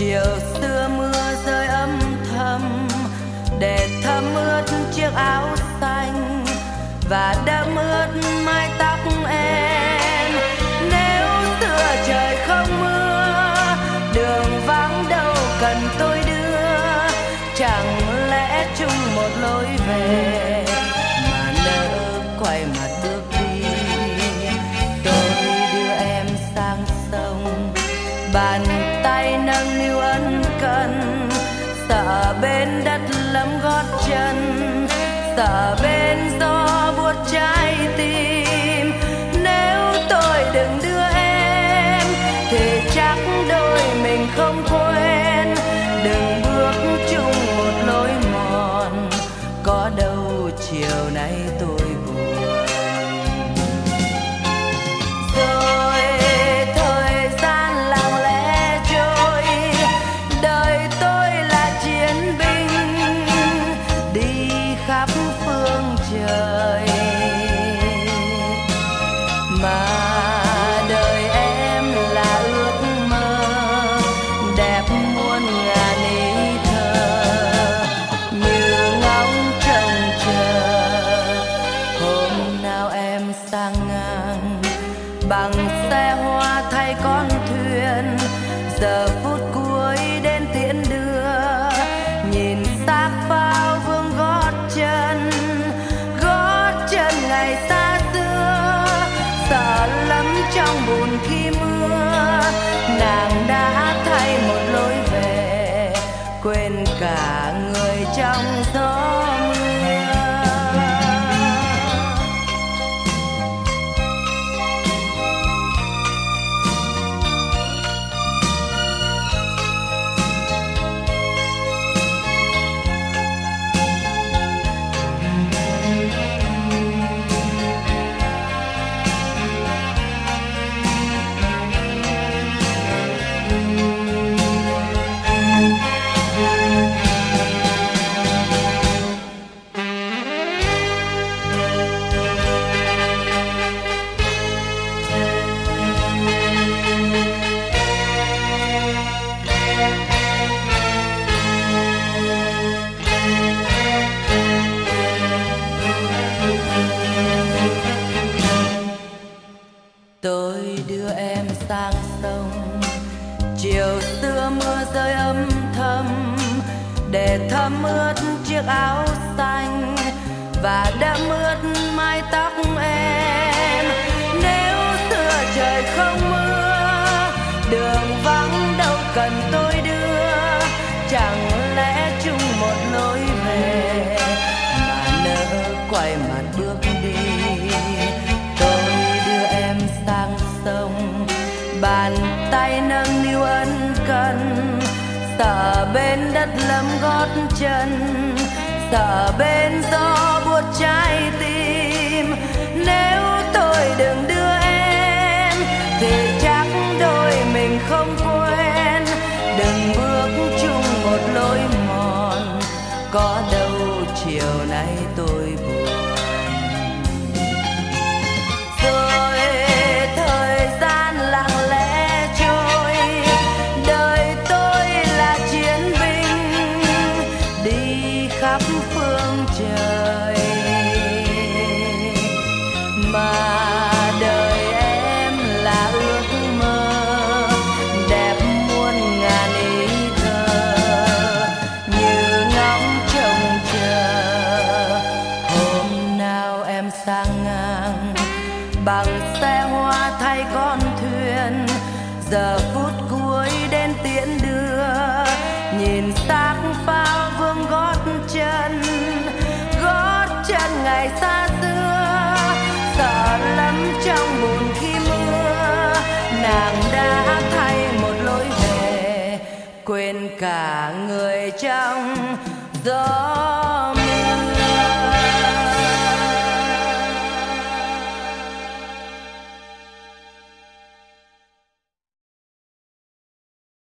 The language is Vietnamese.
chiều xưa mưa rơi âm thầm để thấm ướt chiếc áo xanh và đẫm ướt mái tóc em. Nếu xưa trời không mưa, đường vắng đâu cần tôi đưa, chẳng lẽ chung một lối về mà lỡ quay mặt bước đi. Tôi đưa em sang sông, bàn tay nâng niu ân cần, sợ bên đất lấm gót chân, sợ bên gió buốt trái tim. Nếu tôi đừng đưa em thì chắc đôi mình không quên, đừng bước chung một lối mòn, có đâu chiều nay tôi buồn. Rồi thời gian lặng lẽ trôi, đời tôi là chiến binh đi khắp phương trời, mà đời em là ước mơ đẹp muôn ngàn ý thơ, như ngóng trông chờ hôm nào em sang ngang bằng xe hoa thay con thuyền. Giờ phút cuối đến tiễn đưa, nhìn xác phao vương gót chân ngày xa xưa, sợ lắm trong bùn khi mưa. Nàng đã thay một lối về, quên cả người trong gió mưa. Tôi đưa em sang sông, chiều xưa mưa rơi âm thầm để thấm ướt chiếc áo xanh và đẫm ướt mái tóc em. Nếu xưa trời không mưa, đường vắng đâu cần tôi đưa, chẳng lẽ chung một lối về mà nỡ quay mặt bước đi. Sang sông, bàn tay nâng niu ân cần, sợ bên đất lấm gót chân, sợ bên gió buốt trái tim. Nếu tôi đừng đưa em thì chắc đôi mình không quên, đừng bước chung một lối mòn, có đâu chiều nay tôi buồn. Khắp phương trời, mà đời em là ước mơ đẹp muôn ngàn ý thơ, như ngóng trông chờ hôm nào em sang ngang bằng xe hoa thay con thuyền. Giờ phút cuối đến tiễn đưa, nhìn xác phao vương gót chân ngày xa xưa, sợ lắm trong bùn khi mưa. Nàng đã thay một lối về, quên cả người trong gió.